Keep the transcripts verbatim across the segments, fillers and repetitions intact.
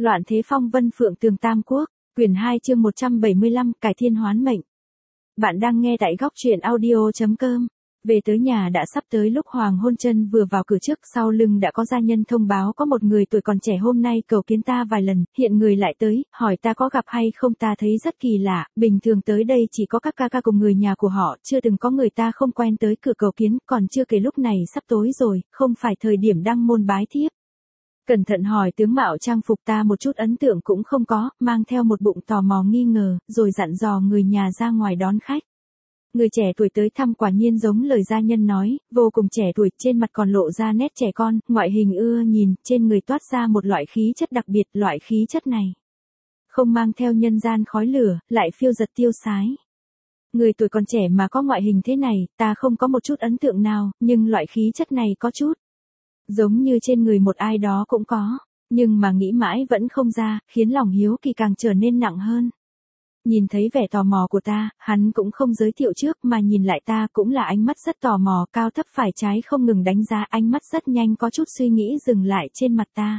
Loạn thế phong vân phượng tường tam quốc, quyển hai chương một trăm bảy mươi lăm, cải thiên hoán mệnh. Bạn đang nghe tại góc truyện audio.com. Về tới nhà đã sắp tới lúc hoàng hôn, chân vừa vào cửa trước, sau lưng đã có gia nhân thông báo có một người tuổi còn trẻ hôm nay cầu kiến ta vài lần, hiện người lại tới, hỏi ta có gặp hay không. Ta thấy rất kỳ lạ, bình thường tới đây chỉ có các ca ca cùng người nhà của họ, chưa từng có người ta không quen tới cửa cầu kiến, còn chưa kể lúc này sắp tối rồi, không phải thời điểm đăng môn bái thiếp. Cẩn thận hỏi tướng mạo trang phục, ta một chút ấn tượng cũng không có, mang theo một bụng tò mò nghi ngờ, rồi dặn dò người nhà ra ngoài đón khách. Người trẻ tuổi tới thăm quả nhiên giống lời gia nhân nói, vô cùng trẻ tuổi, trên mặt còn lộ ra nét trẻ con, ngoại hình ưa nhìn, trên người toát ra một loại khí chất đặc biệt, loại khí chất này không mang theo nhân gian khói lửa, lại phiêu dật tiêu sái. Người tuổi còn trẻ mà có ngoại hình thế này, ta không có một chút ấn tượng nào, nhưng loại khí chất này có chút giống như trên người một ai đó cũng có, nhưng mà nghĩ mãi vẫn không ra, khiến lòng hiếu kỳ càng trở nên nặng hơn. Nhìn thấy vẻ tò mò của ta, hắn cũng không giới thiệu trước mà nhìn lại ta, cũng là ánh mắt rất tò mò, cao thấp phải trái không ngừng đánh giá, ánh mắt rất nhanh có chút suy nghĩ dừng lại trên mặt ta.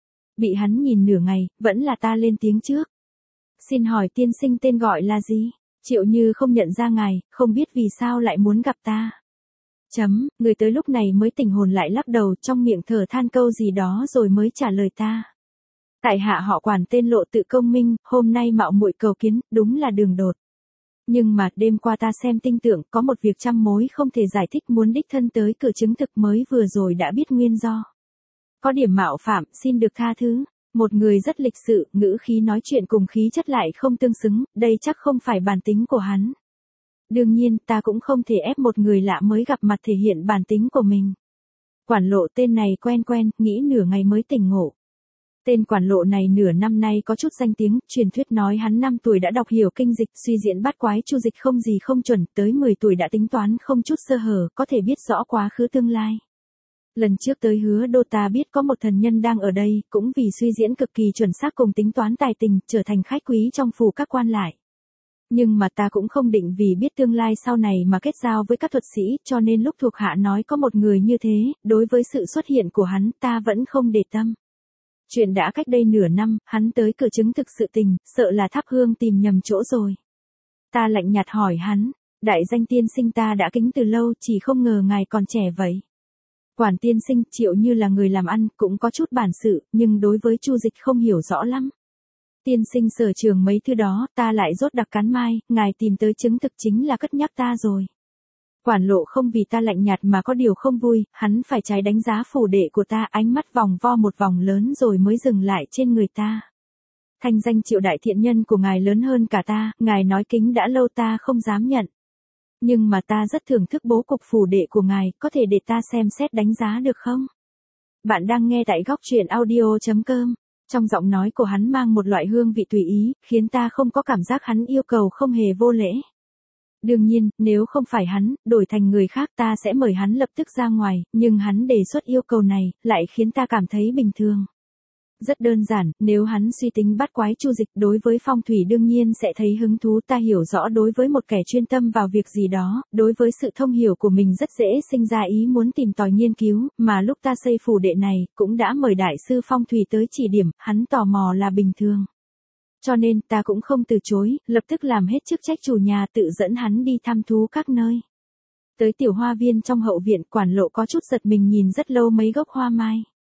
Bị hắn nhìn nửa ngày, vẫn là ta lên tiếng trước. Xin hỏi tiên sinh tên gọi là gì? Triệu Như không nhận ra ngài, không biết vì sao lại muốn gặp ta. Chấm, người tới lúc này mới tỉnh hồn lại lắc đầu, trong miệng thở than câu gì đó rồi mới trả lời ta. Tại hạ họ Quản, tên Lộ, tự công minh, hôm nay mạo muội cầu kiến, đúng là đường đột. Nhưng mà đêm qua ta xem tinh tượng, có một việc trăm mối không thể giải thích, muốn đích thân tới cửa chứng thực, mới vừa rồi đã biết nguyên do. Có điểm mạo phạm, xin được tha thứ. Một người rất lịch sự, ngữ khí nói chuyện cùng khí chất lại không tương xứng, đây chắc không phải bản tính của hắn. Đương nhiên, ta cũng không thể ép một người lạ mới gặp mặt thể hiện bản tính của mình. Quản Lộ tên này quen quen, nghĩ nửa ngày mới tỉnh ngộ. Tên Quản Lộ này nửa năm nay có chút danh tiếng, truyền thuyết nói hắn năm tuổi đã đọc hiểu kinh dịch, suy diễn bát quái chu dịch không gì không chuẩn, tới mười tuổi đã tính toán không chút sơ hở, có thể biết rõ quá khứ tương lai. Lần trước tới Hứa Đô ta biết có một thần nhân đang ở đây, cũng vì suy diễn cực kỳ chuẩn xác cùng tính toán tài tình, trở thành khách quý trong phủ các quan lại. Nhưng mà ta cũng không định vì biết tương lai sau này mà kết giao với các thuật sĩ, cho nên lúc thuộc hạ nói có một người như thế, đối với sự xuất hiện của hắn ta vẫn không để tâm. Chuyện đã cách đây nửa năm, hắn tới cửa chứng thực sự tình, sợ là thắp hương tìm nhầm chỗ rồi. Ta lạnh nhạt hỏi hắn, đại danh tiên sinh ta đã kính từ lâu, chỉ không ngờ ngài còn trẻ vậy. Quản tiên sinh, Triệu Như là người làm ăn, cũng có chút bản sự, nhưng đối với chu dịch không hiểu rõ lắm. Tiên sinh sở trường mấy thứ đó, ta lại rốt đặc cắn mai, ngài tìm tới chứng thực chính là cất nhắc ta rồi. Quản Lộ không vì ta lạnh nhạt mà có điều không vui, hắn phải trái đánh giá phủ đệ của ta, ánh mắt vòng vo một vòng lớn rồi mới dừng lại trên người ta. Thanh danh Triệu đại thiện nhân của ngài lớn hơn cả ta, ngài nói kính đã lâu ta không dám nhận. Nhưng mà ta rất thưởng thức bố cục phủ đệ của ngài, có thể để ta xem xét đánh giá được không? Bạn đang nghe tại góc truyện audio.com. Trong giọng nói của hắn mang một loại hương vị tùy ý, khiến ta không có cảm giác hắn yêu cầu không hề vô lễ. Đương nhiên, nếu không phải hắn, đổi thành người khác ta sẽ mời hắn lập tức ra ngoài, nhưng hắn đề xuất yêu cầu này, lại khiến ta cảm thấy bình thường. Rất đơn giản, nếu hắn suy tính bát quái chu dịch đối với phong thủy đương nhiên sẽ thấy hứng thú, ta hiểu rõ đối với một kẻ chuyên tâm vào việc gì đó, đối với sự thông hiểu của mình rất dễ sinh ra ý muốn tìm tòi nghiên cứu, mà lúc ta xây phủ đệ này, cũng đã mời đại sư phong thủy tới chỉ điểm, hắn tò mò là bình thường. Cho nên, ta cũng không từ chối, lập tức làm hết chức trách chủ nhà, tự dẫn hắn đi thăm thú các nơi. Tới tiểu hoa viên trong hậu viện, Quản Lộ có chút giật mình nhìn rất lâu mấy gốc hoa mai.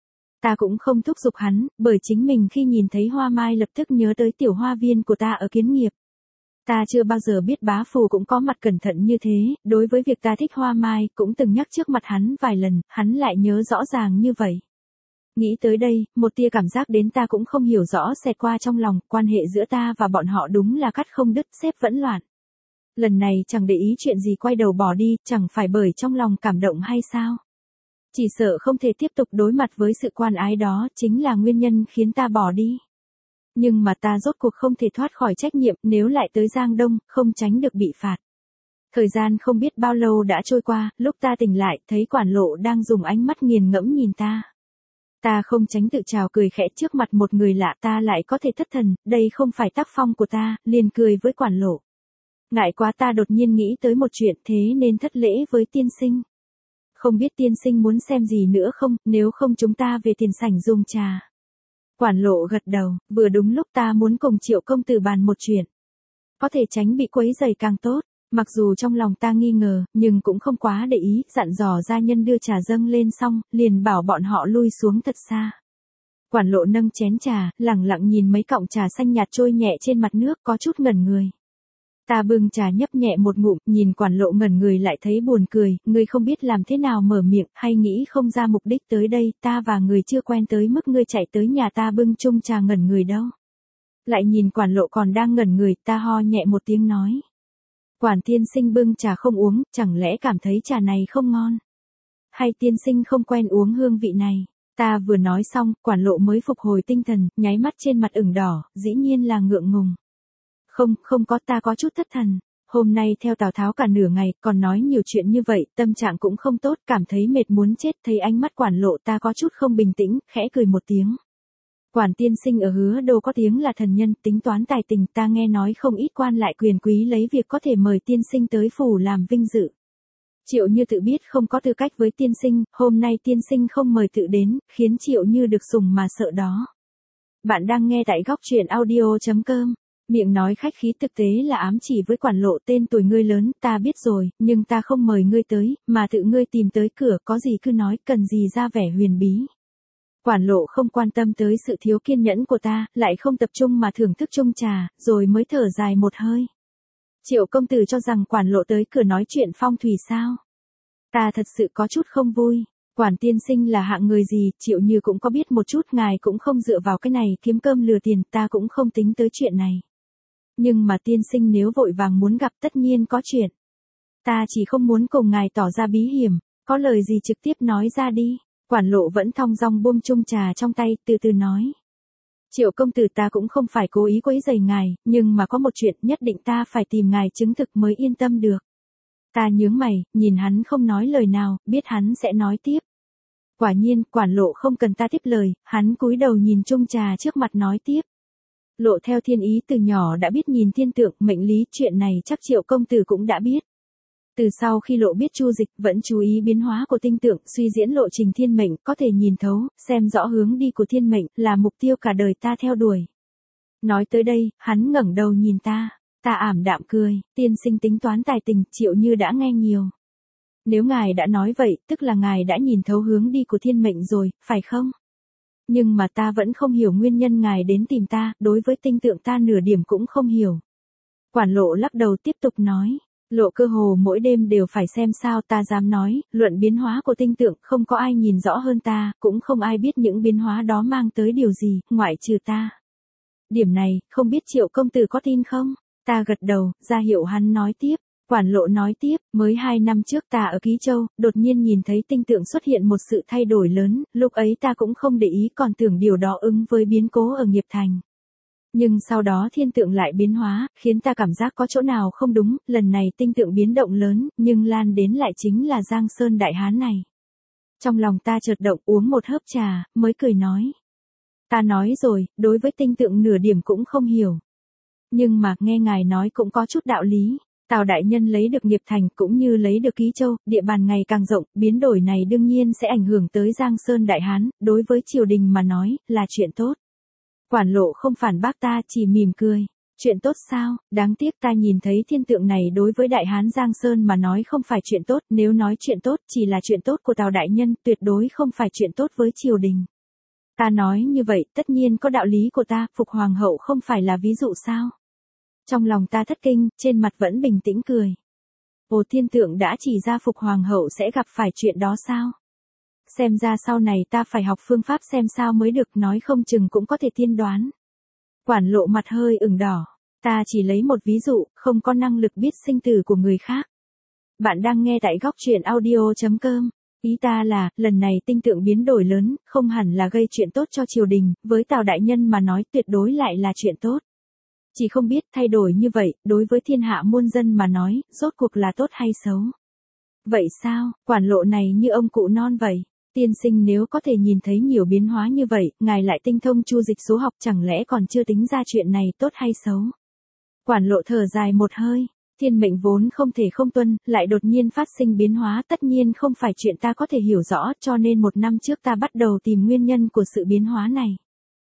Ta cũng không thúc giục hắn, bởi chính mình khi nhìn thấy hoa mai lập tức nhớ tới tiểu hoa viên của ta ở Kiến Nghiệp. Ta chưa bao giờ biết bá phù cũng có mặt cẩn thận như thế, đối với việc ta thích hoa mai, cũng từng nhắc trước mặt hắn vài lần, hắn lại nhớ rõ ràng như vậy. Nghĩ tới đây, một tia cảm giác đến ta cũng không hiểu rõ xẹt qua trong lòng, quan hệ giữa ta và bọn họ đúng là cắt không đứt, xếp vẫn loạn. Lần này chẳng để ý chuyện gì quay đầu bỏ đi, chẳng phải bởi trong lòng cảm động hay sao? Chỉ sợ không thể tiếp tục đối mặt với sự quan ái đó, chính là nguyên nhân khiến ta bỏ đi. Nhưng mà ta rốt cuộc không thể thoát khỏi trách nhiệm, nếu lại tới Giang Đông, không tránh được bị phạt. Thời gian không biết bao lâu đã trôi qua, lúc ta tỉnh lại, thấy Quản Lộ đang dùng ánh mắt nghiền ngẫm nhìn ta. Ta không tránh tự trào cười khẽ trước mặt một người lạ, ta lại có thể thất thần, đây không phải tác phong của ta, liền cười với Quản Lộ. Ngại quá, ta đột nhiên nghĩ tới một chuyện, thế nên thất lễ với tiên sinh. Không biết tiên sinh muốn xem gì nữa không, nếu không chúng ta về tiền sảnh dùng trà. Quản lộ gật đầu, vừa đúng lúc ta muốn cùng Triệu công tử bàn một chuyện. Có thể tránh bị quấy rầy càng tốt. Mặc dù trong lòng ta nghi ngờ, nhưng cũng không quá để ý, dặn dò gia nhân đưa trà dâng lên xong, liền bảo bọn họ lui xuống thật xa. Quản lộ nâng chén trà, lẳng lặng nhìn mấy cọng trà xanh nhạt trôi nhẹ trên mặt nước, có chút ngẩn người. Ta bưng trà nhấp nhẹ một ngụm, nhìn quản lộ ngẩn người lại thấy buồn cười, ngươi không biết làm thế nào mở miệng, hay nghĩ không ra mục đích tới đây, ta và người chưa quen tới mức ngươi chạy tới nhà ta bưng chung trà ngẩn người đâu. Lại nhìn quản lộ còn đang ngẩn người, ta ho nhẹ một tiếng nói. Quản tiên sinh bưng trà không uống, chẳng lẽ cảm thấy trà này không ngon? Hay tiên sinh không quen uống hương vị này? Ta vừa nói xong, quản lộ mới phục hồi tinh thần, nháy mắt trên mặt ửng đỏ, dĩ nhiên là ngượng ngùng. Không, không có, ta có chút thất thần. Hôm nay theo Tào Tháo cả nửa ngày, còn nói nhiều chuyện như vậy, tâm trạng cũng không tốt, cảm thấy mệt muốn chết, thấy ánh mắt quản lộ ta có chút không bình tĩnh, khẽ cười một tiếng. Quản tiên sinh ở Hứa Đô có tiếng là thần nhân, tính toán tài tình, ta nghe nói không ít quan lại quyền quý lấy việc có thể mời tiên sinh tới phủ làm vinh dự. Triệu Như tự biết không có tư cách với tiên sinh, hôm nay tiên sinh không mời tự đến, khiến Triệu Như được sủng mà sợ đó. Bạn đang nghe tại góc truyện audio chấm com. Miệng nói khách khí thực tế là ám chỉ với quản lộ, tên tuổi ngươi lớn, ta biết rồi, nhưng ta không mời ngươi tới, mà tự ngươi tìm tới cửa, có gì cứ nói, cần gì ra vẻ huyền bí. Quản lộ không quan tâm tới sự thiếu kiên nhẫn của ta, lại không tập trung mà thưởng thức chung trà, rồi mới thở dài một hơi. Triệu công tử cho rằng quản lộ tới cửa nói chuyện phong thủy sao? Ta thật sự có chút không vui. Quản tiên sinh là hạng người gì, Triệu Như cũng có biết một chút, ngài cũng không dựa vào cái này kiếm cơm lừa tiền, ta cũng không tính tới chuyện này. Nhưng mà tiên sinh nếu vội vàng muốn gặp tất nhiên có chuyện. Ta chỉ không muốn cùng ngài tỏ ra bí hiểm, có lời gì trực tiếp nói ra đi. Quản lộ vẫn thong dong buông chung trà trong tay, từ từ nói. Triệu công tử, ta cũng không phải cố ý quấy rầy ngài, nhưng mà có một chuyện nhất định ta phải tìm ngài chứng thực mới yên tâm được. Ta nhướng mày, nhìn hắn không nói lời nào, biết hắn sẽ nói tiếp. Quả nhiên, quản lộ không cần ta tiếp lời, hắn cúi đầu nhìn chung trà trước mặt nói tiếp. Lộ theo thiên ý từ nhỏ đã biết nhìn thiên tượng, mệnh lý, chuyện này chắc Triệu công tử cũng đã biết. Từ sau khi lộ biết chu dịch, vẫn chú ý biến hóa của tinh tượng, suy diễn lộ trình thiên mệnh, có thể nhìn thấu, xem rõ hướng đi của thiên mệnh, là mục tiêu cả đời ta theo đuổi. Nói tới đây, hắn ngẩng đầu nhìn ta, ta ảm đạm cười, tiên sinh tính toán tài tình, Triệu Như đã nghe nhiều. Nếu ngài đã nói vậy, tức là ngài đã nhìn thấu hướng đi của thiên mệnh rồi, phải không? Nhưng mà ta vẫn không hiểu nguyên nhân ngài đến tìm ta, đối với tinh tượng ta nửa điểm cũng không hiểu. Quản lộ lắc đầu tiếp tục nói. Lộ cơ hồ mỗi đêm đều phải xem sao, ta dám nói, luận biến hóa của tinh tượng, không có ai nhìn rõ hơn ta, cũng không ai biết những biến hóa đó mang tới điều gì, ngoại trừ ta. Điểm này, không biết Triệu công tử có tin không? Ta gật đầu, ra hiệu hắn nói tiếp. Quản lộ nói tiếp, mới hai năm trước ta ở Ký Châu, đột nhiên nhìn thấy tinh tượng xuất hiện một sự thay đổi lớn, lúc ấy ta cũng không để ý, còn tưởng điều đó ứng với biến cố ở Nghiệp Thành. Nhưng sau đó thiên tượng lại biến hóa, khiến ta cảm giác có chỗ nào không đúng, lần này tinh tượng biến động lớn, nhưng lan đến lại chính là Giang Sơn Đại Hán này. Trong lòng ta chợt động, uống một hớp trà, mới cười nói. Ta nói rồi, đối với tinh tượng nửa điểm cũng không hiểu. Nhưng mà, nghe ngài nói cũng có chút đạo lý. Tào đại nhân lấy được Nghiệp Thành cũng như lấy được Ký Châu, địa bàn ngày càng rộng, biến đổi này đương nhiên sẽ ảnh hưởng tới Giang Sơn Đại Hán, đối với triều đình mà nói, là chuyện tốt. Quản lộ không phản bác ta, chỉ mỉm cười. Chuyện tốt sao, đáng tiếc ta nhìn thấy thiên tượng này đối với Đại Hán Giang Sơn mà nói không phải chuyện tốt, nếu nói chuyện tốt chỉ là chuyện tốt của Tào đại nhân, tuyệt đối không phải chuyện tốt với triều đình. Ta nói như vậy, tất nhiên có đạo lý của ta, Phục Hoàng hậu không phải là ví dụ sao? Trong lòng ta thất kinh, trên mặt vẫn bình tĩnh cười. Ồ, thiên tượng đã chỉ ra Phục Hoàng hậu sẽ gặp phải chuyện đó sao? Xem ra sau này ta phải học phương pháp xem sao mới được, nói không chừng cũng có thể tiên đoán. Quản lộ mặt hơi ửng đỏ. Ta chỉ lấy một ví dụ, không có năng lực biết sinh tử của người khác. Bạn đang nghe tại góc truyện audio chấm com. Ý ta là, lần này tinh tượng biến đổi lớn, không hẳn là gây chuyện tốt cho triều đình, với Tào đại nhân mà nói tuyệt đối lại là chuyện tốt. Chỉ không biết thay đổi như vậy, đối với thiên hạ muôn dân mà nói, rốt cuộc là tốt hay xấu. Vậy sao, quản lộ này như ông cụ non vậy. Tiên sinh nếu có thể nhìn thấy nhiều biến hóa như vậy, ngài lại tinh thông chu dịch số học, chẳng lẽ còn chưa tính ra chuyện này tốt hay xấu. Quản lộ thở dài một hơi, thiên mệnh vốn không thể không tuân, lại đột nhiên phát sinh biến hóa, tất nhiên không phải chuyện ta có thể hiểu rõ, cho nên một năm trước ta bắt đầu tìm nguyên nhân của sự biến hóa này.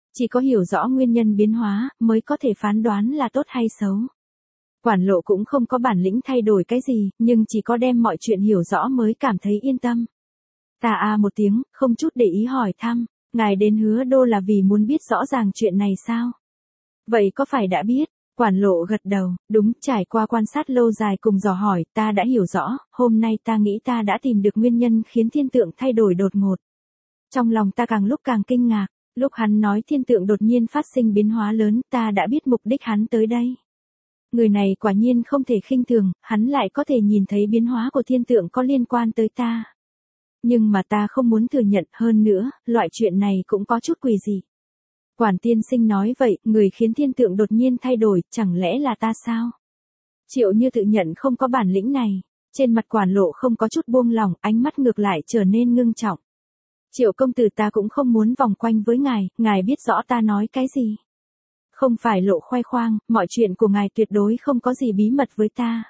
Chỉ có hiểu rõ nguyên nhân biến hóa, mới có thể phán đoán là tốt hay xấu. Quản lộ cũng không có bản lĩnh thay đổi cái gì, nhưng chỉ có đem mọi chuyện hiểu rõ mới cảm thấy yên tâm. Ta a một tiếng, không chút để ý hỏi thăm, ngài đến Hứa Đô là vì muốn biết rõ ràng chuyện này sao? Vậy có phải đã biết? Quản lộ gật đầu, đúng, trải qua quan sát lâu dài cùng dò hỏi, ta đã hiểu rõ, hôm nay ta nghĩ ta đã tìm được nguyên nhân khiến thiên tượng thay đổi đột ngột. Trong lòng ta càng lúc càng kinh ngạc, lúc hắn nói thiên tượng đột nhiên phát sinh biến hóa lớn, ta đã biết mục đích hắn tới đây. Người này quả nhiên không thể khinh thường, hắn lại có thể nhìn thấy biến hóa của thiên tượng có liên quan tới ta. Nhưng mà ta không muốn thừa nhận, hơn nữa, loại chuyện này cũng có chút quỷ dị. Quản tiên sinh nói vậy, người khiến thiên tượng đột nhiên thay đổi, chẳng lẽ là ta sao? Triệu Như tự nhận không có bản lĩnh này. Trên mặt quản lộ không có chút buông lỏng, ánh mắt ngược lại trở nên ngưng trọng. Triệu công tử, ta cũng không muốn vòng quanh với ngài, ngài biết rõ ta nói cái gì. Không phải lộ khoe khoang, mọi chuyện của ngài tuyệt đối không có gì bí mật với ta.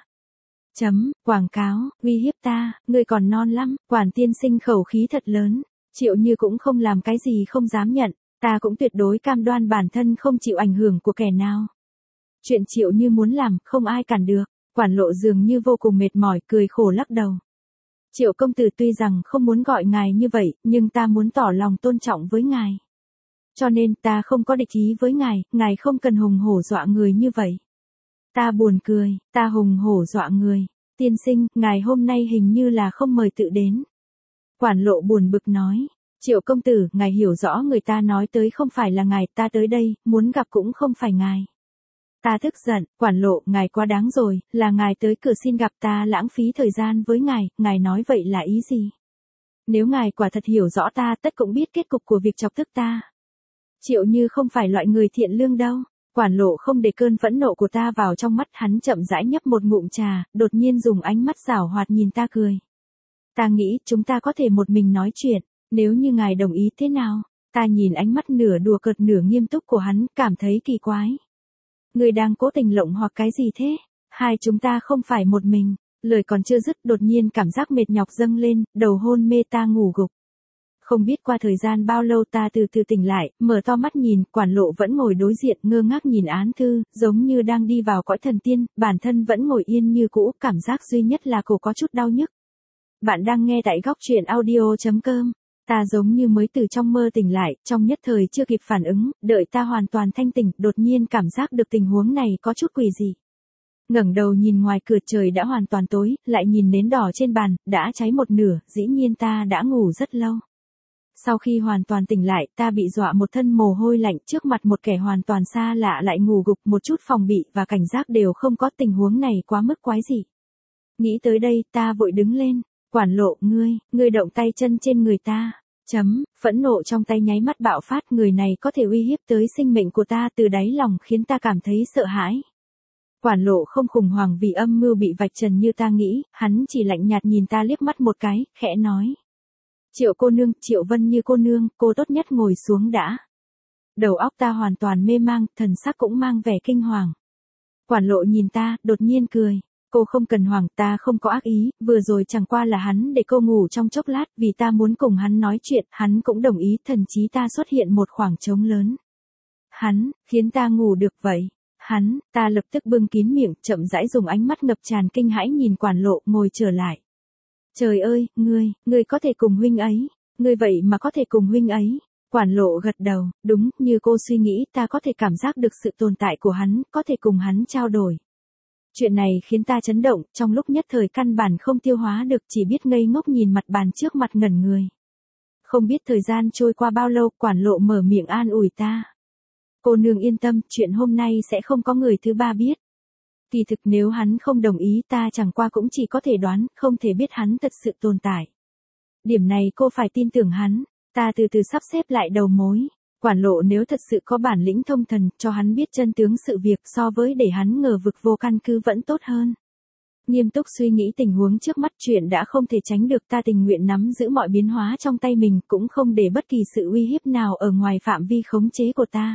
Chấm, quảng cáo, uy hiếp ta, ngươi còn non lắm, quản tiên sinh khẩu khí thật lớn. Triệu Như cũng không làm cái gì không dám nhận, ta cũng tuyệt đối cam đoan bản thân không chịu ảnh hưởng của kẻ nào. Chuyện Triệu Như muốn làm, không ai cản được. Quản lộ dường như vô cùng mệt mỏi, cười khổ lắc đầu. Triệu công tử, tuy rằng không muốn gọi ngài như vậy, nhưng ta muốn tỏ lòng tôn trọng với ngài. Cho nên ta không có địch ý với ngài, ngài không cần hùng hổ dọa người như vậy. Ta buồn cười, ta hùng hổ dọa người. Tiên sinh, ngài hôm nay hình như là không mời tự đến. Quản lộ buồn bực nói. Triệu công tử, ngài hiểu rõ người ta nói tới không phải là ngài, ta tới đây, muốn gặp cũng không phải ngài. Ta tức giận, quản lộ, ngài quá đáng rồi, là ngài tới cửa xin gặp ta, lãng phí thời gian với ngài, ngài nói vậy là ý gì? Nếu ngài quả thật hiểu rõ ta, tất cũng biết kết cục của việc chọc tức ta. Triệu Như không phải loại người thiện lương đâu. Quản lộ không để cơn phẫn nộ của ta vào trong mắt, hắn chậm rãi nhấp một ngụm trà, đột nhiên dùng ánh mắt giảo hoạt nhìn ta cười. Ta nghĩ chúng ta có thể một mình nói chuyện, nếu như ngài đồng ý thế nào? Ta nhìn ánh mắt nửa đùa cợt nửa nghiêm túc của hắn, cảm thấy kỳ quái. Người đang cố tình lộng hoặc cái gì thế? Hai chúng ta không phải một mình. Lời còn chưa dứt, đột nhiên cảm giác mệt nhọc dâng lên, đầu hôn mê, ta ngủ gục. Không biết qua thời gian bao lâu ta từ từ tỉnh lại, mở to mắt nhìn, quản lộ vẫn ngồi đối diện, ngơ ngác nhìn án thư, giống như đang đi vào cõi thần tiên, bản thân vẫn ngồi yên như cũ, cảm giác duy nhất là cổ có chút đau nhức. Bạn đang nghe tại góc truyện audio chấm com. Ta giống như mới từ trong mơ tỉnh lại, trong nhất thời chưa kịp phản ứng, đợi ta hoàn toàn thanh tỉnh, đột nhiên cảm giác được tình huống này có chút quỷ dị. Ngẩng đầu nhìn ngoài cửa, trời đã hoàn toàn tối, lại nhìn nến đỏ trên bàn, đã cháy một nửa, dĩ nhiên ta đã ngủ rất lâu. Sau khi hoàn toàn tỉnh lại, ta bị dọa một thân mồ hôi lạnh, trước mặt một kẻ hoàn toàn xa lạ lại ngủ gục, một chút phòng bị và cảnh giác đều không có, tình huống này quá mức quái dị. Nghĩ tới đây, ta vội đứng lên. Quản lộ, ngươi, ngươi động tay chân trên người ta. Chấm, phẫn nộ trong tay nháy mắt bạo phát, người này có thể uy hiếp tới sinh mệnh của ta, từ đáy lòng khiến ta cảm thấy sợ hãi. Quản lộ không khủng hoảng vì âm mưu bị vạch trần như ta nghĩ, hắn chỉ lạnh nhạt nhìn ta liếc mắt một cái, khẽ nói. Triệu cô nương, Triệu Vân Như cô nương, cô tốt nhất ngồi xuống đã. Đầu óc ta hoàn toàn mê mang, thần sắc cũng mang vẻ kinh hoàng. Quản lộ nhìn ta, đột nhiên cười. Cô không cần hoảng, ta không có ác ý, vừa rồi chẳng qua là hắn để cô ngủ trong chốc lát, vì ta muốn cùng hắn nói chuyện, hắn cũng đồng ý, thần chí ta xuất hiện một khoảng trống lớn. Hắn, khiến ta ngủ được vậy. Hắn, ta lập tức bưng kín miệng, chậm rãi dùng ánh mắt ngập tràn kinh hãi nhìn quản lộ, ngồi trở lại. Trời ơi, ngươi, ngươi có thể cùng huynh ấy, ngươi vậy mà có thể cùng huynh ấy. Quản lộ gật đầu, đúng, như cô suy nghĩ, ta có thể cảm giác được sự tồn tại của hắn, có thể cùng hắn trao đổi. Chuyện này khiến ta chấn động, trong lúc nhất thời căn bản không tiêu hóa được, chỉ biết ngây ngốc nhìn mặt bàn trước mặt ngẩn người. Không biết thời gian trôi qua bao lâu, quản lộ mở miệng an ủi ta. Cô nương yên tâm, chuyện hôm nay sẽ không có người thứ ba biết. Kỳ thực nếu hắn không đồng ý, ta chẳng qua cũng chỉ có thể đoán, không thể biết hắn thật sự tồn tại. Điểm này cô phải tin tưởng hắn. Ta từ từ sắp xếp lại đầu mối. Quản lộ nếu thật sự có bản lĩnh thông thần, cho hắn biết chân tướng sự việc, so với để hắn ngờ vực vô căn cứ vẫn tốt hơn. Nghiêm túc suy nghĩ tình huống trước mắt, chuyện đã không thể tránh được, ta tình nguyện nắm giữ mọi biến hóa trong tay mình, cũng không để bất kỳ sự uy hiếp nào ở ngoài phạm vi khống chế của ta.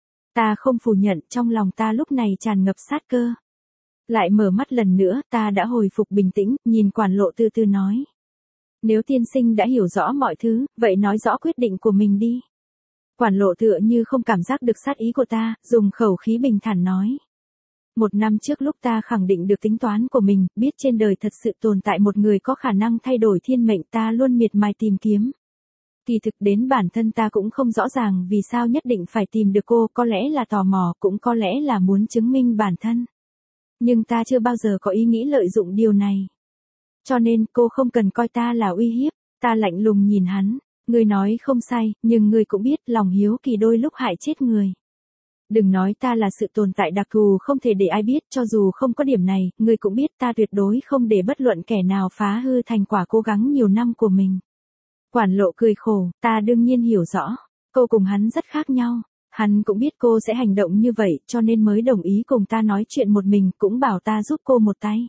Ta không phủ nhận, trong lòng ta lúc này tràn ngập sát cơ. Lại mở mắt lần nữa, ta đã hồi phục bình tĩnh, nhìn quản lộ từ từ nói. Nếu tiên sinh đã hiểu rõ mọi thứ, vậy nói rõ quyết định của mình đi. Quản lộ tựa như không cảm giác được sát ý của ta, dùng khẩu khí bình thản nói. Một năm trước lúc ta khẳng định được tính toán của mình, biết trên đời thật sự tồn tại một người có khả năng thay đổi thiên mệnh, ta luôn miệt mài tìm kiếm. Kỳ thực đến bản thân ta cũng không rõ ràng vì sao nhất định phải tìm được cô, có lẽ là tò mò, cũng có lẽ là muốn chứng minh bản thân. Nhưng ta chưa bao giờ có ý nghĩ lợi dụng điều này. Cho nên cô không cần coi ta là uy hiếp, ta lạnh lùng nhìn hắn, ngươi nói không sai, nhưng ngươi cũng biết lòng hiếu kỳ đôi lúc hại chết người. Đừng nói ta là sự tồn tại đặc thù không thể để ai biết, cho dù không có điểm này, ngươi cũng biết ta tuyệt đối không để bất luận kẻ nào phá hư thành quả cố gắng nhiều năm của mình. Quản lộ cười khổ, ta đương nhiên hiểu rõ, cô cùng hắn rất khác nhau, hắn cũng biết cô sẽ hành động như vậy cho nên mới đồng ý cùng ta nói chuyện một mình, cũng bảo ta giúp cô một tay.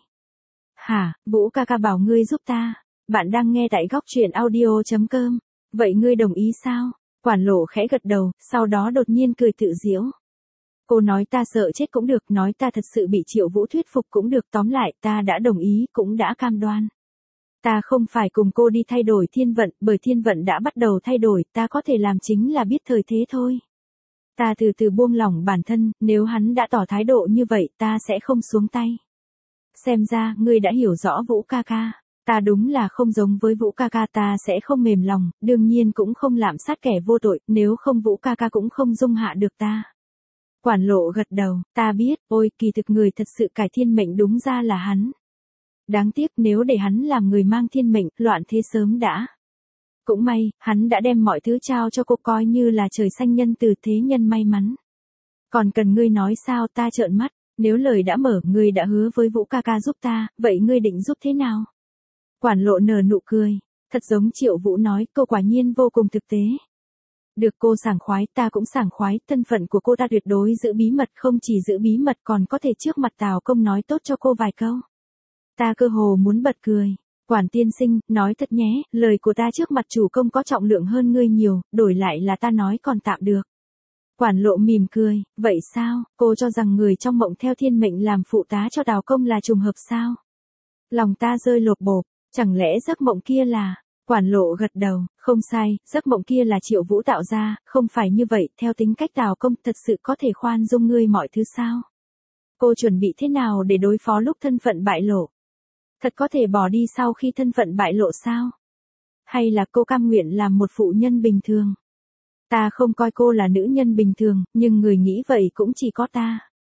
Hả, Vũ ca ca bảo ngươi giúp ta, bạn đang nghe tại góc truyện audio.com, vậy ngươi đồng ý sao? Quản lộ khẽ gật đầu, sau đó đột nhiên cười tự giễu. Cô nói ta sợ chết cũng được, nói ta thật sự bị Triệu Vũ thuyết phục cũng được, tóm lại ta đã đồng ý, cũng đã cam đoan. Ta không phải cùng cô đi thay đổi thiên vận, bởi thiên vận đã bắt đầu thay đổi, ta có thể làm chính là biết thời thế thôi. Ta từ từ buông lỏng bản thân, nếu hắn đã tỏ thái độ như vậy, ta sẽ không xuống tay. Xem ra, ngươi đã hiểu rõ Vũ ca ca. Ta đúng là không giống với Vũ ca ca, ta sẽ không mềm lòng, đương nhiên cũng không lạm sát kẻ vô tội, nếu không Vũ ca ca cũng không dung hạ được ta. Quản lộ gật đầu, ta biết, ôi kỳ thực người thật sự cải thiên mệnh đúng ra là hắn. Đáng tiếc nếu để hắn làm người mang thiên mệnh, loạn thế sớm đã. Cũng may, hắn đã đem mọi thứ trao cho cô, coi như là trời xanh nhân từ, thế nhân may mắn. Còn cần ngươi nói sao? Ta trợn mắt, nếu lời đã mở, ngươi đã hứa với Vũ ca ca giúp ta, vậy ngươi định giúp thế nào? Quản lộ nở nụ cười, thật giống Triệu Vũ nói, cô quả nhiên vô cùng thực tế. Được, cô sảng khoái, ta cũng sảng khoái, thân phận của cô ta tuyệt đối giữ bí mật, không chỉ giữ bí mật còn có thể trước mặt Tào Công nói tốt cho cô vài câu. Ta cơ hồ muốn bật cười. Quản tiên sinh, nói thật nhé, lời của ta trước mặt chủ công có trọng lượng hơn ngươi nhiều, đổi lại là ta nói còn tạm được. Quản lộ mỉm cười, vậy sao, cô cho rằng người trong mộng theo thiên mệnh làm phụ tá cho Tào Công là trùng hợp sao? Lòng ta rơi lột bột, chẳng lẽ giấc mộng kia là... Quản lộ gật đầu, không sai, giấc mộng kia là Triệu Vũ tạo ra, không phải như vậy, theo tính cách Tào Công thật sự có thể khoan dung ngươi mọi thứ sao? Cô chuẩn bị thế nào để đối phó lúc thân phận bại lộ? Thật có thể bỏ đi sau khi thân phận bại lộ sao? Hay là cô cam nguyện làm một phụ nhân bình thường? Ta không coi cô là nữ nhân bình thường, nhưng người nghĩ vậy cũng chỉ có ta.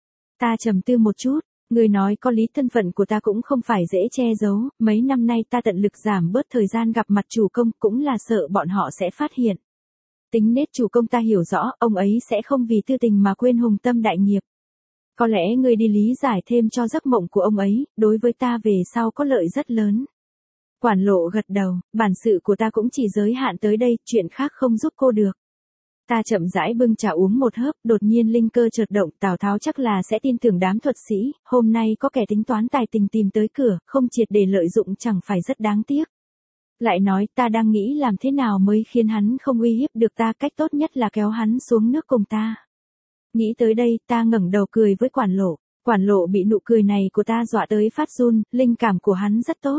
Ta trầm tư một chút, người nói có lý, thân phận của ta cũng không phải dễ che giấu, mấy năm nay ta tận lực giảm bớt thời gian gặp mặt chủ công, cũng là sợ bọn họ sẽ phát hiện. Tính nết chủ công ta hiểu rõ, ông ấy sẽ không vì tư tình mà quên hùng tâm đại nghiệp. Có lẽ ngươi đi lý giải thêm cho giấc mộng của ông ấy, đối với ta về sau có lợi rất lớn. Quản lộ gật đầu, bản sự của ta cũng chỉ giới hạn tới đây, chuyện khác không giúp cô được. Ta chậm rãi bưng trà uống một hớp, đột nhiên linh cơ chợt động, Tào Tháo chắc là sẽ tin tưởng đám thuật sĩ, hôm nay có kẻ tính toán tài tình tìm tới cửa, không triệt để lợi dụng chẳng phải rất đáng tiếc. Lại nói, ta đang nghĩ làm thế nào mới khiến hắn không uy hiếp được ta, cách tốt nhất là kéo hắn xuống nước cùng ta. Nghĩ tới đây, ta ngẩng đầu cười với quản lộ, quản lộ bị nụ cười này của ta dọa tới phát run, linh cảm của hắn rất tốt.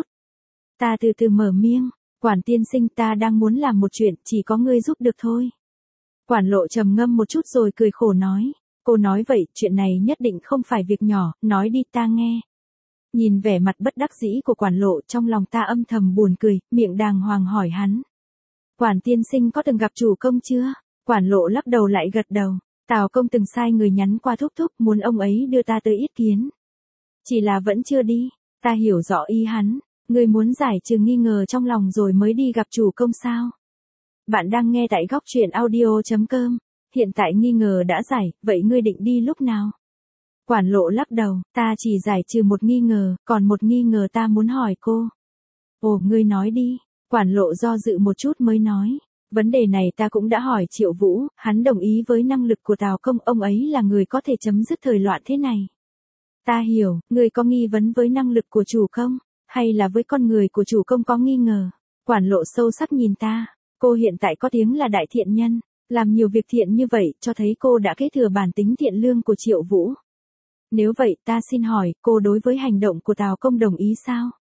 Ta từ từ mở miệng, quản tiên sinh, ta đang muốn làm một chuyện, chỉ có ngươi giúp được thôi. Quản lộ trầm ngâm một chút rồi cười khổ nói, cô nói vậy, chuyện này nhất định không phải việc nhỏ, nói đi ta nghe. Nhìn vẻ mặt bất đắc dĩ của quản lộ, trong lòng ta âm thầm buồn cười, miệng đàng hoàng hỏi hắn. Quản tiên sinh có từng gặp chủ công chưa? Quản lộ lắc đầu lại gật đầu. Tào Công từng sai người nhắn qua thúc thúc, muốn ông ấy đưa ta tới yết kiến. Chỉ là vẫn chưa đi, ta hiểu rõ ý hắn, người muốn giải trừ nghi ngờ trong lòng rồi mới đi gặp chủ công sao? Bạn đang nghe tại góc truyện audio.com, hiện tại nghi ngờ đã giải, vậy ngươi định đi lúc nào? Quản lộ lắc đầu, ta chỉ giải trừ một nghi ngờ, còn một nghi ngờ ta muốn hỏi cô. Ồ, ngươi nói đi, quản lộ do dự một chút mới nói. Vấn đề này ta cũng đã hỏi Triệu Vũ, hắn đồng ý với năng lực của Tào Công, ông ấy là người có thể chấm dứt thời loạn thế này. Ta hiểu, người có nghi vấn với năng lực của chủ công, hay là với con người của chủ công có nghi ngờ. Quản lộ sâu sắc nhìn ta, cô hiện tại có tiếng là đại thiện nhân, làm nhiều việc thiện như vậy, cho thấy cô đã kế thừa bản tính thiện lương của Triệu Vũ. Nếu vậy ta xin hỏi, cô đối với hành động của Tào Công đồng ý sao?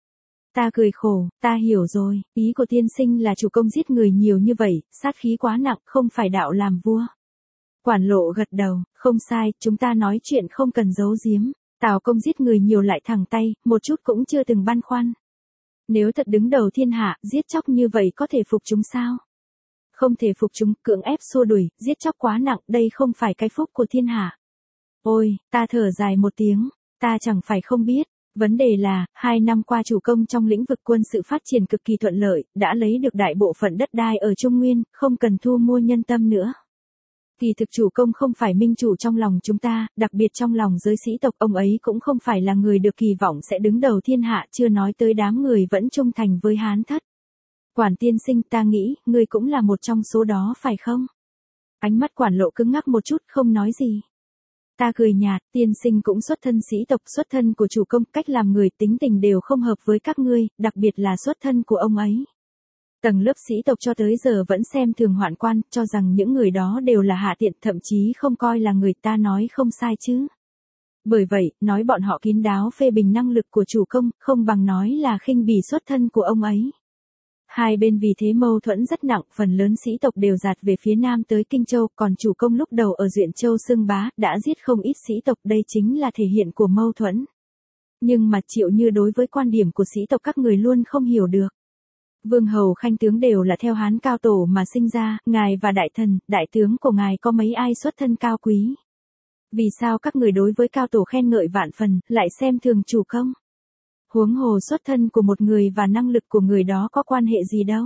Ta cười khổ, ta hiểu rồi, ý của tiên sinh là chủ công giết người nhiều như vậy, sát khí quá nặng, không phải đạo làm vua. Quản lộ gật đầu, không sai, chúng ta nói chuyện không cần giấu giếm. Tào công giết người nhiều lại thẳng tay, một chút cũng chưa từng băn khoăn. Nếu thật đứng đầu thiên hạ, giết chóc như vậy có thể phục chúng sao? Không thể phục chúng, cưỡng ép xua đuổi, giết chóc quá nặng, đây không phải cái phúc của thiên hạ. Ôi, ta thở dài một tiếng, ta chẳng phải không biết. Vấn đề là, hai năm qua chủ công trong lĩnh vực quân sự phát triển cực kỳ thuận lợi, đã lấy được đại bộ phận đất đai ở Trung Nguyên, không cần thu mua nhân tâm nữa. Kỳ thực chủ công không phải minh chủ trong lòng chúng ta, đặc biệt trong lòng giới sĩ tộc, ông ấy cũng không phải là người được kỳ vọng sẽ đứng đầu thiên hạ, chưa nói tới đám người vẫn trung thành với Hán thất. Quản tiên sinh, ta nghĩ, ngươi cũng là một trong số đó phải không? Ánh mắt quản lộ cứng ngắc một chút, không nói gì. Ta cười nhạt, tiên sinh cũng xuất thân sĩ tộc, xuất thân của chủ công, cách làm người, tính tình đều không hợp với các ngươi, đặc biệt là xuất thân của ông ấy. Tầng lớp sĩ tộc cho tới giờ vẫn xem thường hoạn quan, cho rằng những người đó đều là hạ tiện, thậm chí không coi là người, ta nói không sai chứ. Bởi vậy, nói bọn họ kín đáo phê bình năng lực của chủ công, không bằng nói là khinh bỉ xuất thân của ông ấy. Hai bên vì thế mâu thuẫn rất nặng, phần lớn sĩ tộc đều dạt về phía nam tới Kinh Châu, còn chủ công lúc đầu ở Duyện Châu xưng bá, đã giết không ít sĩ tộc, đây chính là thể hiện của mâu thuẫn. Nhưng mà Triệu Như đối với quan điểm của sĩ tộc các người luôn không hiểu được. Vương hầu khanh tướng đều là theo Hán cao tổ mà sinh ra, ngài và đại thần, đại tướng của ngài có mấy ai xuất thân cao quý. Vì sao các người đối với cao tổ khen ngợi vạn phần, lại xem thường chủ công? Huống hồ xuất thân của một người và năng lực của người đó có quan hệ gì đâu.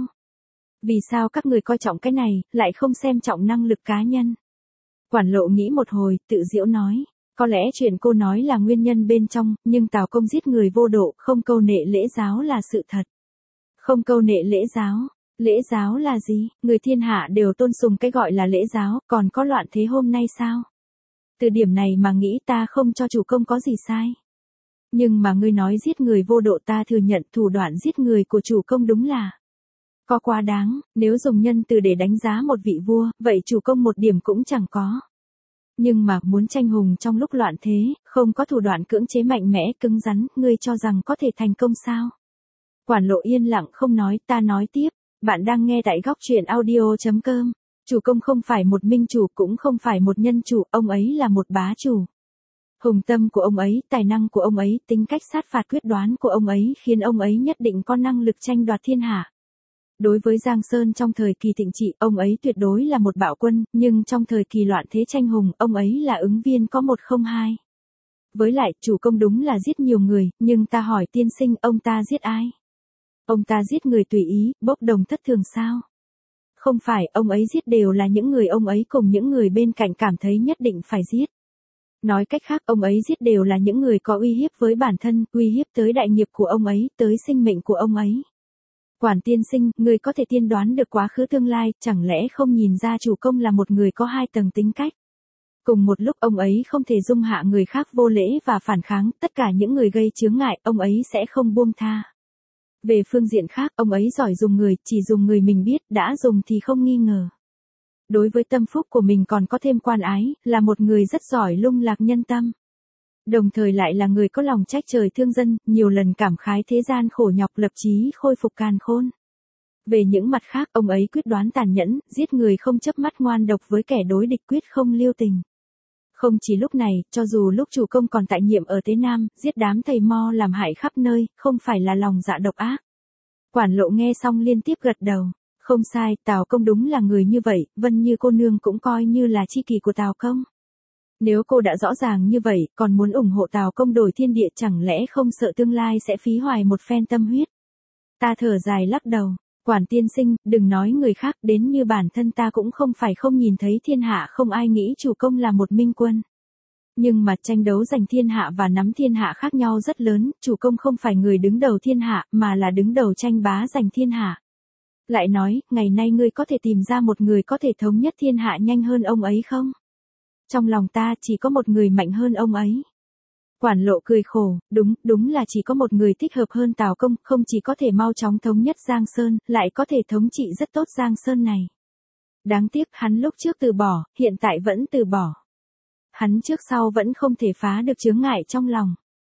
Vì sao các người coi trọng cái này, lại không xem trọng năng lực cá nhân? Quản lộ nghĩ một hồi, tự giễu nói. Có lẽ chuyện cô nói là nguyên nhân bên trong, nhưng Tào công giết người vô độ, không câu nệ lễ giáo là sự thật. Không câu nệ lễ giáo. Lễ giáo là gì? Người thiên hạ đều tôn sùng cái gọi là lễ giáo, còn có loạn thế hôm nay sao? Từ điểm này mà nghĩ ta không cho chủ công có gì sai. Nhưng mà ngươi nói giết người vô độ, ta thừa nhận thủ đoạn giết người của chủ công đúng là có quá đáng, nếu dùng nhân từ để đánh giá một vị vua, vậy chủ công một điểm cũng chẳng có. Nhưng mà muốn tranh hùng trong lúc loạn thế, không có thủ đoạn cưỡng chế mạnh mẽ cứng rắn, ngươi cho rằng có thể thành công sao? Quản lộ yên lặng không nói, ta nói tiếp, bạn đang nghe tại góc truyện audio chấm com. Chủ công không phải một minh chủ, cũng không phải một nhân chủ, ông ấy là một bá chủ. Hùng tâm của ông ấy, tài năng của ông ấy, tính cách sát phạt quyết đoán của ông ấy khiến ông ấy nhất định có năng lực tranh đoạt thiên hạ. Đối với Giang Sơn trong thời kỳ thịnh trị, ông ấy tuyệt đối là một bạo quân, nhưng trong thời kỳ loạn thế tranh hùng, ông ấy là ứng viên có một không hai. Với lại, chủ công đúng là giết nhiều người, nhưng ta hỏi tiên sinh, ông ta giết ai? Ông ta giết người tùy ý, bốc đồng thất thường sao? Không phải, ông ấy giết đều là những người ông ấy cùng những người bên cạnh cảm thấy nhất định phải giết. Nói cách khác, ông ấy giết đều là những người có uy hiếp với bản thân, uy hiếp tới đại nghiệp của ông ấy, tới sinh mệnh của ông ấy. Quản tiên sinh, người có thể tiên đoán được quá khứ tương lai, chẳng lẽ không nhìn ra chủ công là một người có hai tầng tính cách? Cùng một lúc ông ấy không thể dung hạ người khác vô lễ và phản kháng, tất cả những người gây chướng ngại, ông ấy sẽ không buông tha. Về phương diện khác, ông ấy giỏi dùng người, chỉ dùng người mình biết, đã dùng thì không nghi ngờ. Đối với tâm phúc của mình còn có thêm quan ái, là một người rất giỏi lung lạc nhân tâm. Đồng thời lại là người có lòng trách trời thương dân, nhiều lần cảm khái thế gian khổ nhọc, lập chí khôi phục càn khôn. Về những mặt khác, ông ấy quyết đoán tàn nhẫn, giết người không chớp mắt, ngoan độc với kẻ đối địch, quyết không lưu tình. Không chỉ lúc này, cho dù lúc chủ công còn tại nhiệm ở Tế Nam, giết đám thầy mo làm hại khắp nơi, không phải là lòng dạ độc ác. Quản lộ nghe xong liên tiếp gật đầu. Không sai, Tào công đúng là người như vậy, Vân Như cô nương cũng coi như là tri kỷ của Tào công. Nếu cô đã rõ ràng như vậy, còn muốn ủng hộ Tào công đổi thiên địa, chẳng lẽ không sợ tương lai sẽ phí hoài một phen tâm huyết? Ta thở dài lắc đầu, quản tiên sinh, đừng nói người khác, đến như bản thân ta cũng không phải không nhìn thấy thiên hạ không ai nghĩ chủ công là một minh quân. Nhưng mà tranh đấu giành thiên hạ và nắm thiên hạ khác nhau rất lớn, chủ công không phải người đứng đầu thiên hạ, mà là đứng đầu tranh bá giành thiên hạ. Lại nói, ngày nay ngươi có thể tìm ra một người có thể thống nhất thiên hạ nhanh hơn ông ấy không? Trong lòng ta chỉ có một người mạnh hơn ông ấy. Quản lộ cười khổ, đúng, đúng là chỉ có một người thích hợp hơn Tào công, không chỉ có thể mau chóng thống nhất Giang Sơn, lại có thể thống trị rất tốt Giang Sơn này. Đáng tiếc hắn lúc trước từ bỏ, hiện tại vẫn từ bỏ. Hắn trước sau vẫn không thể phá được chướng ngại trong lòng.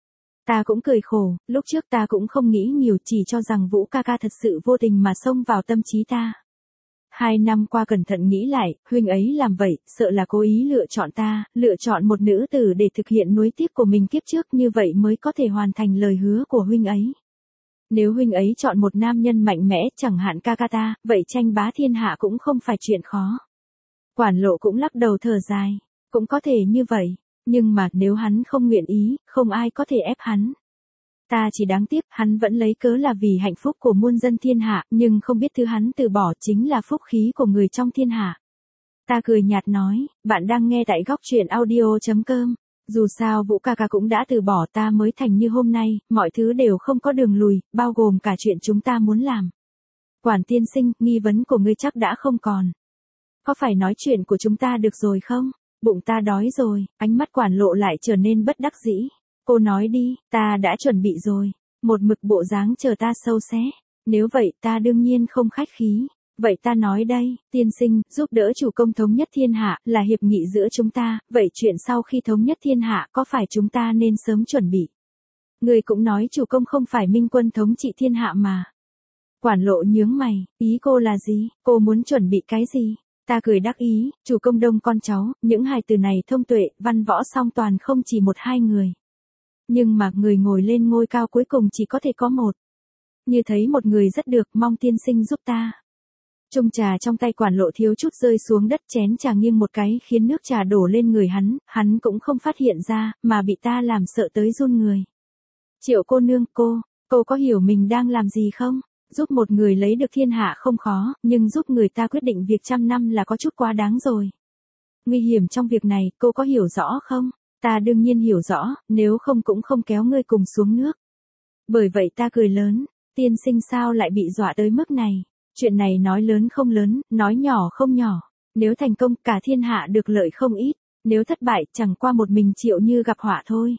Ta cũng cười khổ, lúc trước ta cũng không nghĩ nhiều, chỉ cho rằng Vũ ca ca thật sự vô tình mà xông vào tâm trí ta. Hai năm qua cẩn thận nghĩ lại, huynh ấy làm vậy, sợ là cố ý lựa chọn ta, lựa chọn một nữ tử để thực hiện nuối tiếc của mình kiếp trước, như vậy mới có thể hoàn thành lời hứa của huynh ấy. Nếu huynh ấy chọn một nam nhân mạnh mẽ, chẳng hạn ca ca ta, vậy tranh bá thiên hạ cũng không phải chuyện khó. Quản Lộ cũng lắc đầu thở dài, cũng có thể như vậy, nhưng mà nếu hắn không nguyện ý, không ai có thể ép hắn. Ta chỉ đáng tiếc, hắn vẫn lấy cớ là vì hạnh phúc của muôn dân thiên hạ, nhưng không biết thứ hắn từ bỏ chính là phúc khí của người trong thiên hạ. Ta cười nhạt nói, bạn đang nghe tại góc truyện audio chấm com. Dù sao Vũ ca ca cũng đã từ bỏ ta mới thành như hôm nay, mọi thứ đều không có đường lùi, bao gồm cả chuyện chúng ta muốn làm. Quản tiên sinh, nghi vấn của ngươi chắc đã không còn. Có phải nói chuyện của chúng ta được rồi không? Bụng ta đói rồi, ánh mắt Quản Lộ lại trở nên bất đắc dĩ. Cô nói đi, ta đã chuẩn bị rồi. Một mực bộ dáng chờ ta sâu xé. Nếu vậy ta đương nhiên không khách khí. Vậy ta nói đây, tiên sinh, giúp đỡ chủ công thống nhất thiên hạ, là hiệp nghị giữa chúng ta, vậy chuyện sau khi thống nhất thiên hạ có phải chúng ta nên sớm chuẩn bị? Người cũng nói chủ công không phải minh quân thống trị thiên hạ mà. Quản Lộ nhướng mày, ý cô là gì, cô muốn chuẩn bị cái gì? Ta cười đắc ý, chủ công đông con cháu, những hài từ này thông tuệ, văn võ song toàn không chỉ một hai người. Nhưng mà người ngồi lên ngôi cao cuối cùng chỉ có thể có một. Như thấy một người rất được, mong tiên sinh giúp ta. Chung trà trong tay Quản Lộ thiếu chút rơi xuống đất, chén trà nghiêng một cái khiến nước trà đổ lên người hắn, hắn cũng không phát hiện ra, mà bị ta làm sợ tới run người. Triệu cô nương, cô, cô có hiểu mình đang làm gì không? Giúp một người lấy được thiên hạ không khó, nhưng giúp người ta quyết định việc trăm năm là có chút quá đáng rồi. Nguy hiểm trong việc này, cô có hiểu rõ không? Ta đương nhiên hiểu rõ, nếu không cũng không kéo ngươi cùng xuống nước. Bởi vậy ta cười lớn, tiên sinh sao lại bị dọa tới mức này? Chuyện này nói lớn không lớn, nói nhỏ không nhỏ. Nếu thành công, cả thiên hạ được lợi không ít. Nếu thất bại, chẳng qua một mình Triệu Như gặp họa thôi.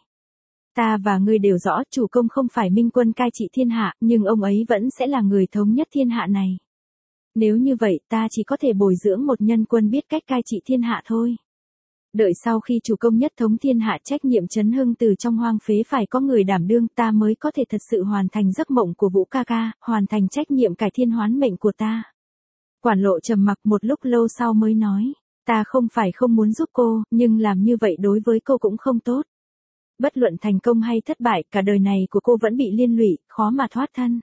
Ta và ngươi đều rõ, chủ công không phải minh quân cai trị thiên hạ, nhưng ông ấy vẫn sẽ là người thống nhất thiên hạ này. Nếu như vậy, ta chỉ có thể bồi dưỡng một nhân quân biết cách cai trị thiên hạ thôi. Đợi sau khi chủ công nhất thống thiên hạ, trách nhiệm trấn hưng từ trong hoang phế phải có người đảm đương, ta mới có thể thật sự hoàn thành giấc mộng của Vũ ca ca, hoàn thành trách nhiệm cải thiên hoán mệnh của ta. Quản Lộ trầm mặc một lúc lâu sau mới nói, ta không phải không muốn giúp cô, nhưng làm như vậy đối với cô cũng không tốt. Bất luận thành công hay thất bại, cả đời này của cô vẫn bị liên lụy, khó mà thoát thân.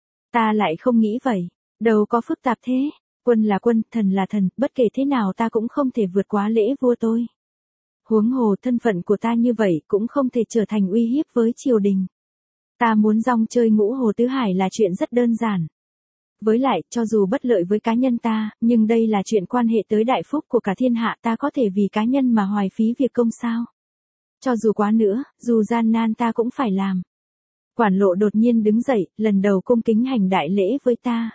Ta lại không nghĩ vậy, đâu có phức tạp thế, quân là quân, thần là thần, bất kể thế nào ta cũng không thể vượt quá lễ vua tôi. Huống hồ thân phận của ta như vậy cũng không thể trở thành uy hiếp với triều đình. Ta muốn rong chơi ngũ hồ tứ hải là chuyện rất đơn giản. Với lại, cho dù bất lợi với cá nhân ta, nhưng đây là chuyện quan hệ tới đại phúc của cả thiên hạ, ta có thể vì cá nhân mà hoài phí việc công sao? Cho dù quá nữa, dù gian nan ta cũng phải làm. Quản Lộ đột nhiên đứng dậy, lần đầu cung kính hành đại lễ với ta.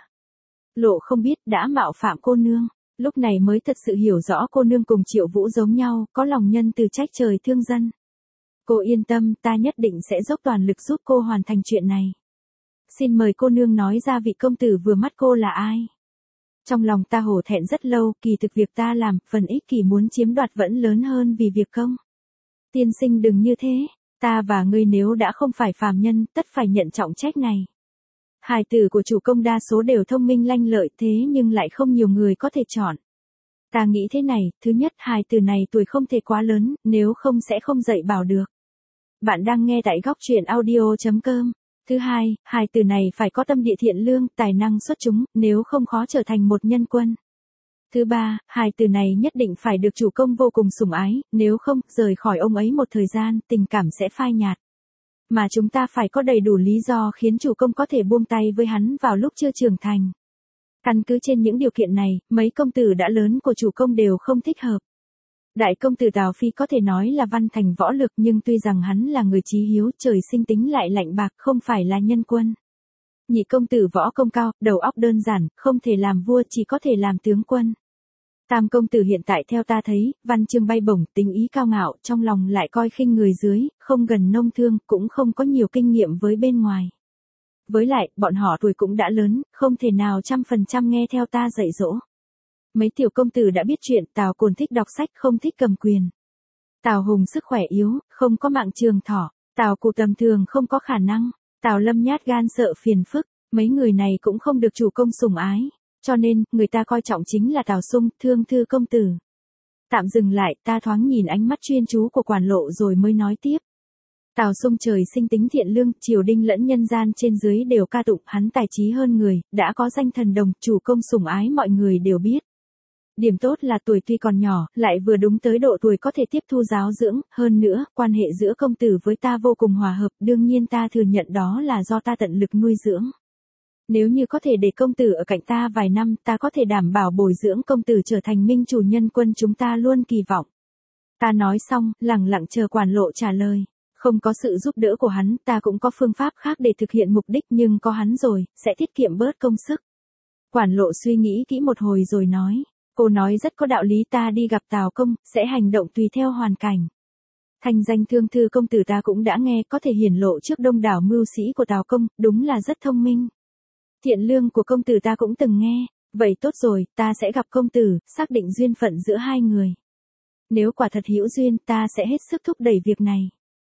Lộ không biết đã mạo phạm cô nương. Lúc này mới thật sự hiểu rõ cô nương cùng Triệu Vũ giống nhau, có lòng nhân từ trách trời thương dân. Cô yên tâm, ta nhất định sẽ dốc toàn lực giúp cô hoàn thành chuyện này. Xin mời cô nương nói ra vị công tử vừa mắt cô là ai? Trong lòng ta hổ thẹn rất lâu, kỳ thực việc ta làm, phần ích kỷ muốn chiếm đoạt vẫn lớn hơn vì việc công. Tiên sinh đừng như thế, ta và ngươi nếu đã không phải phàm nhân, tất phải nhận trọng trách này. Hài tử của chủ công đa số đều thông minh lanh lợi, thế nhưng lại không nhiều người có thể chọn. Ta nghĩ thế này, thứ nhất, hài tử này tuổi không thể quá lớn, nếu không sẽ không dạy bảo được. Bạn đang nghe tại góc truyện audio chấm com. Thứ hai, hài tử này phải có tâm địa thiện lương, tài năng xuất chúng, nếu không khó trở thành một nhân quân. Thứ ba, hài tử này nhất định phải được chủ công vô cùng sủng ái, nếu không, rời khỏi ông ấy một thời gian, tình cảm sẽ phai nhạt. Mà chúng ta phải có đầy đủ lý do khiến chủ công có thể buông tay với hắn vào lúc chưa trưởng thành. Căn cứ trên những điều kiện này, mấy công tử đã lớn của chủ công đều không thích hợp. Đại công tử Tào Phi có thể nói là văn thành võ lực, nhưng tuy rằng hắn là người chí hiếu, trời sinh tính lại lạnh bạc, không phải là nhân quân. Nhị công tử võ công cao, đầu óc đơn giản, không thể làm vua, chỉ có thể làm tướng quân. Tam công tử hiện tại theo ta thấy, văn chương bay bổng, tính ý cao ngạo, trong lòng lại coi khinh người dưới, không gần nông thương, cũng không có nhiều kinh nghiệm với bên ngoài. Với lại, bọn họ tuổi cũng đã lớn, không thể nào trăm phần trăm nghe theo ta dạy dỗ. Mấy tiểu công tử đã biết chuyện, Tào Cồn thích đọc sách, không thích cầm quyền. Tào Hùng sức khỏe yếu, không có mạng trường thọ. Tào Cụ tầm thường không có khả năng, Tào Lâm nhát gan sợ phiền phức, mấy người này cũng không được chủ công sủng ái, cho nên, người ta coi trọng chính là Tào Sung, Thương Thư công tử. Tạm dừng lại, ta thoáng nhìn ánh mắt chuyên chú của Quản Lộ rồi mới nói tiếp. Tào Sung trời sinh tính thiện lương, triều đình lẫn nhân gian trên dưới đều ca tụng, hắn tài trí hơn người, đã có danh thần đồng, chủ công sủng ái mọi người đều biết. Điểm tốt là tuổi tuy còn nhỏ, lại vừa đúng tới độ tuổi có thể tiếp thu giáo dưỡng, hơn nữa, quan hệ giữa công tử với ta vô cùng hòa hợp, đương nhiên ta thừa nhận đó là do ta tận lực nuôi dưỡng. Nếu như có thể để công tử ở cạnh ta vài năm, ta có thể đảm bảo bồi dưỡng công tử trở thành minh chủ nhân quân chúng ta luôn kỳ vọng. Ta nói xong, lẳng lặng chờ Quản Lộ trả lời. Không có sự giúp đỡ của hắn, ta cũng có phương pháp khác để thực hiện mục đích, nhưng có hắn rồi, sẽ tiết kiệm bớt công sức. Quản Lộ suy nghĩ kỹ một hồi rồi nói. Cô nói rất có đạo lý, ta đi gặp Tào công, sẽ hành động tùy theo hoàn cảnh. Thành danh Thương Thư công tử ta cũng đã nghe, có thể hiển lộ trước đông đảo mưu sĩ của Tào công, đúng là rất thông minh. Thiện lương của công tử ta cũng từng nghe, vậy tốt rồi, ta sẽ gặp công tử, xác định duyên phận giữa hai người. Nếu quả thật hữu duyên, ta sẽ hết sức thúc đẩy việc này.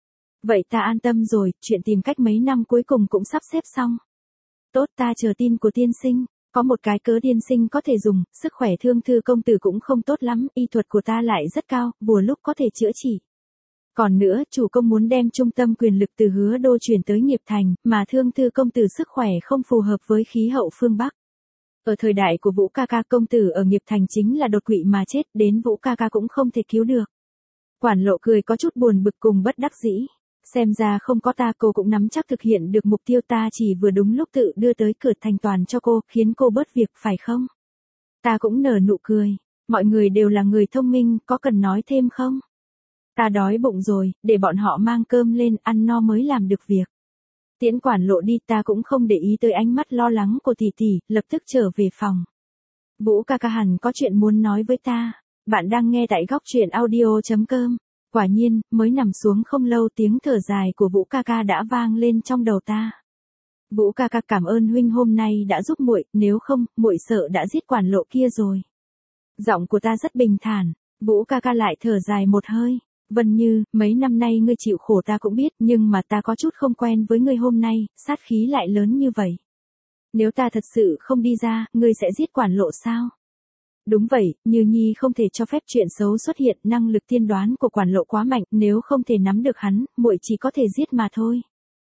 Vậy ta an tâm rồi, chuyện tìm cách mấy năm cuối cùng cũng sắp xếp xong. Tốt, ta chờ tin của tiên sinh. Có một cái cớ tiên sinh có thể dùng, sức khỏe Thương Thư công tử cũng không tốt lắm, y thuật của ta lại rất cao, vừa lúc có thể chữa trị. Còn nữa, chủ công muốn đem trung tâm quyền lực từ Hứa Đô chuyển tới Nghiệp Thành, mà Thương Thư công tử sức khỏe không phù hợp với khí hậu phương Bắc. Ở thời đại của Vũ ca ca, công tử ở Nghiệp Thành chính là đột quỵ mà chết, đến Vũ ca ca cũng không thể cứu được. Quản Lộ cười có chút buồn bực cùng bất đắc dĩ. Xem ra không có ta cô cũng nắm chắc thực hiện được mục tiêu, ta chỉ vừa đúng lúc tự đưa tới cửa thành toàn cho cô, khiến cô bớt việc phải không? Ta cũng nở nụ cười, mọi người đều là người thông minh, có cần nói thêm không? Ta đói bụng rồi, để bọn họ mang cơm lên, ăn no mới làm được việc. Tiễn Quản Lộ đi, ta cũng không để ý tới ánh mắt lo lắng của tỷ tỷ, lập tức trở về phòng. Vũ ca ca hẳn có chuyện muốn nói với ta. Bạn đang nghe tại góc truyện audio chấm com. Quả nhiên, mới nằm xuống không lâu tiếng thở dài của Vũ ca ca đã vang lên trong đầu ta. Vũ ca ca cảm ơn huynh hôm nay đã giúp muội, nếu không, muội sợ đã giết Quản Lộ kia rồi. Giọng của ta rất bình thản, Vũ ca ca lại thở dài một hơi. Vân Như, mấy năm nay ngươi chịu khổ ta cũng biết, nhưng mà ta có chút không quen với ngươi hôm nay, sát khí lại lớn như vậy. Nếu ta thật sự không đi ra, ngươi sẽ giết Quản Lộ sao? Đúng vậy, Như Nhi không thể cho phép chuyện xấu xuất hiện, năng lực tiên đoán của Quản Lộ quá mạnh, nếu không thể nắm được hắn, muội chỉ có thể giết mà thôi.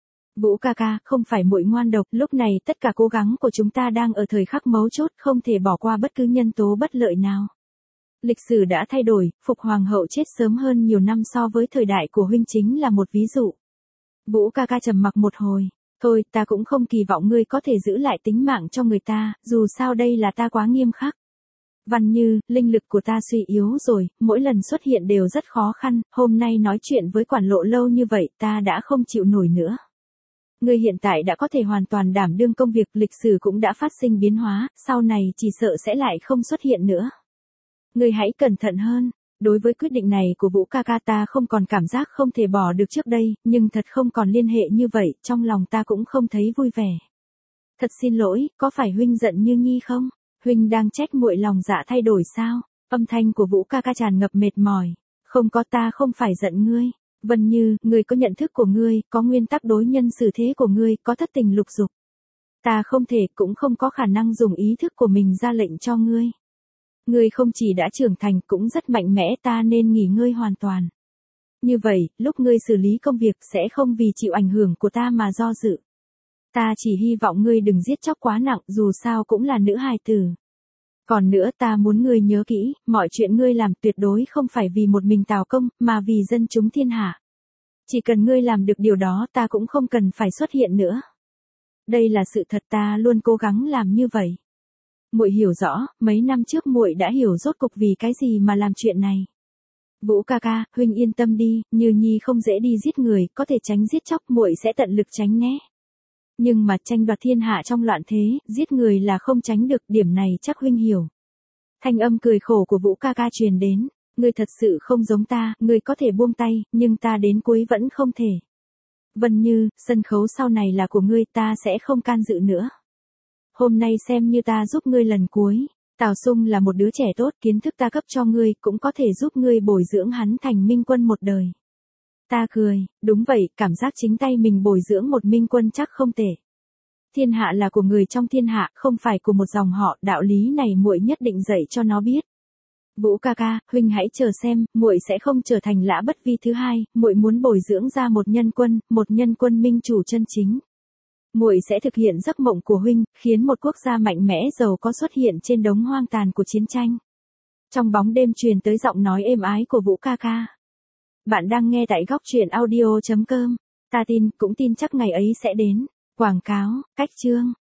Vũ ca ca, không phải muội ngoan độc, lúc này tất cả cố gắng của chúng ta đang ở thời khắc mấu chốt, không thể bỏ qua bất cứ nhân tố bất lợi nào. Lịch sử đã thay đổi, Phục Hoàng hậu chết sớm hơn nhiều năm so với thời đại của huynh chính là một ví dụ. Vũ ca ca trầm mặc một hồi, thôi, ta cũng không kỳ vọng ngươi có thể giữ lại tính mạng cho người ta, dù sao đây là ta quá nghiêm khắc. Văn Như, linh lực của ta suy yếu rồi, mỗi lần xuất hiện đều rất khó khăn, hôm nay nói chuyện với Quản Lộ lâu như vậy, ta đã không chịu nổi nữa. Ngươi hiện tại đã có thể hoàn toàn đảm đương công việc, lịch sử cũng đã phát sinh biến hóa, sau này chỉ sợ sẽ lại không xuất hiện nữa. Ngươi hãy cẩn thận hơn. Đối với quyết định này của Vũ ca ca ta không còn cảm giác không thể bỏ được trước đây, nhưng thật không còn liên hệ như vậy, trong lòng ta cũng không thấy vui vẻ. Thật xin lỗi, có phải huynh giận Như Nhi không? Huynh đang trách muội lòng dạ thay đổi sao? Âm thanh của Vũ ca ca tràn ngập mệt mỏi. Không có, ta không phải giận ngươi. Vân Như, ngươi có nhận thức của ngươi, có nguyên tắc đối nhân xử thế của ngươi, có thất tình lục dục. Ta không thể, cũng không có khả năng dùng ý thức của mình ra lệnh cho ngươi. Ngươi không chỉ đã trưởng thành cũng rất mạnh mẽ, ta nên nghỉ ngơi hoàn toàn. Như vậy, lúc ngươi xử lý công việc sẽ không vì chịu ảnh hưởng của ta mà do dự. Ta chỉ hy vọng ngươi đừng giết chóc quá nặng, dù sao cũng là nữ hài tử. Còn nữa, ta muốn ngươi nhớ kỹ, mọi chuyện ngươi làm tuyệt đối không phải vì một mình Tào công, mà vì dân chúng thiên hạ. Chỉ cần ngươi làm được điều đó, ta cũng không cần phải xuất hiện nữa. Đây là sự thật, ta luôn cố gắng làm như vậy. Muội hiểu rõ, mấy năm trước muội đã hiểu rốt cục vì cái gì mà làm chuyện này. Vũ ca ca, huynh yên tâm đi, Như Nhi không dễ đi giết người, có thể tránh giết chóc, muội sẽ tận lực tránh né. Nhưng mà tranh đoạt thiên hạ trong loạn thế, giết người là không tránh được, điểm này chắc huynh hiểu. Thanh âm cười khổ của Vũ ca ca truyền đến, ngươi thật sự không giống ta, ngươi có thể buông tay, nhưng ta đến cuối vẫn không thể. Vân Như, sân khấu sau này là của ngươi, ta sẽ không can dự nữa. Hôm nay xem như ta giúp ngươi lần cuối. Tào Sung là một đứa trẻ tốt, kiến thức ta cấp cho ngươi cũng có thể giúp ngươi bồi dưỡng hắn thành minh quân một đời. Ta cười, đúng vậy, cảm giác chính tay mình bồi dưỡng một minh quân chắc không tệ. Thiên hạ là của người trong thiên hạ, không phải của một dòng họ, đạo lý này muội nhất định dạy cho nó biết. Vũ ca ca, huynh hãy chờ xem, muội sẽ không trở thành Lã Bất Vi thứ hai, muội muốn bồi dưỡng ra một nhân quân, một nhân quân minh chủ chân chính. Muội sẽ thực hiện giấc mộng của huynh, khiến một quốc gia mạnh mẽ giàu có xuất hiện trên đống hoang tàn của chiến tranh. Trong bóng đêm truyền tới giọng nói êm ái của Vũ ca ca. Bạn đang nghe tại góc truyện audio chấm com. Ta tin, cũng tin chắc ngày ấy sẽ đến. Quảng cáo, cách chương.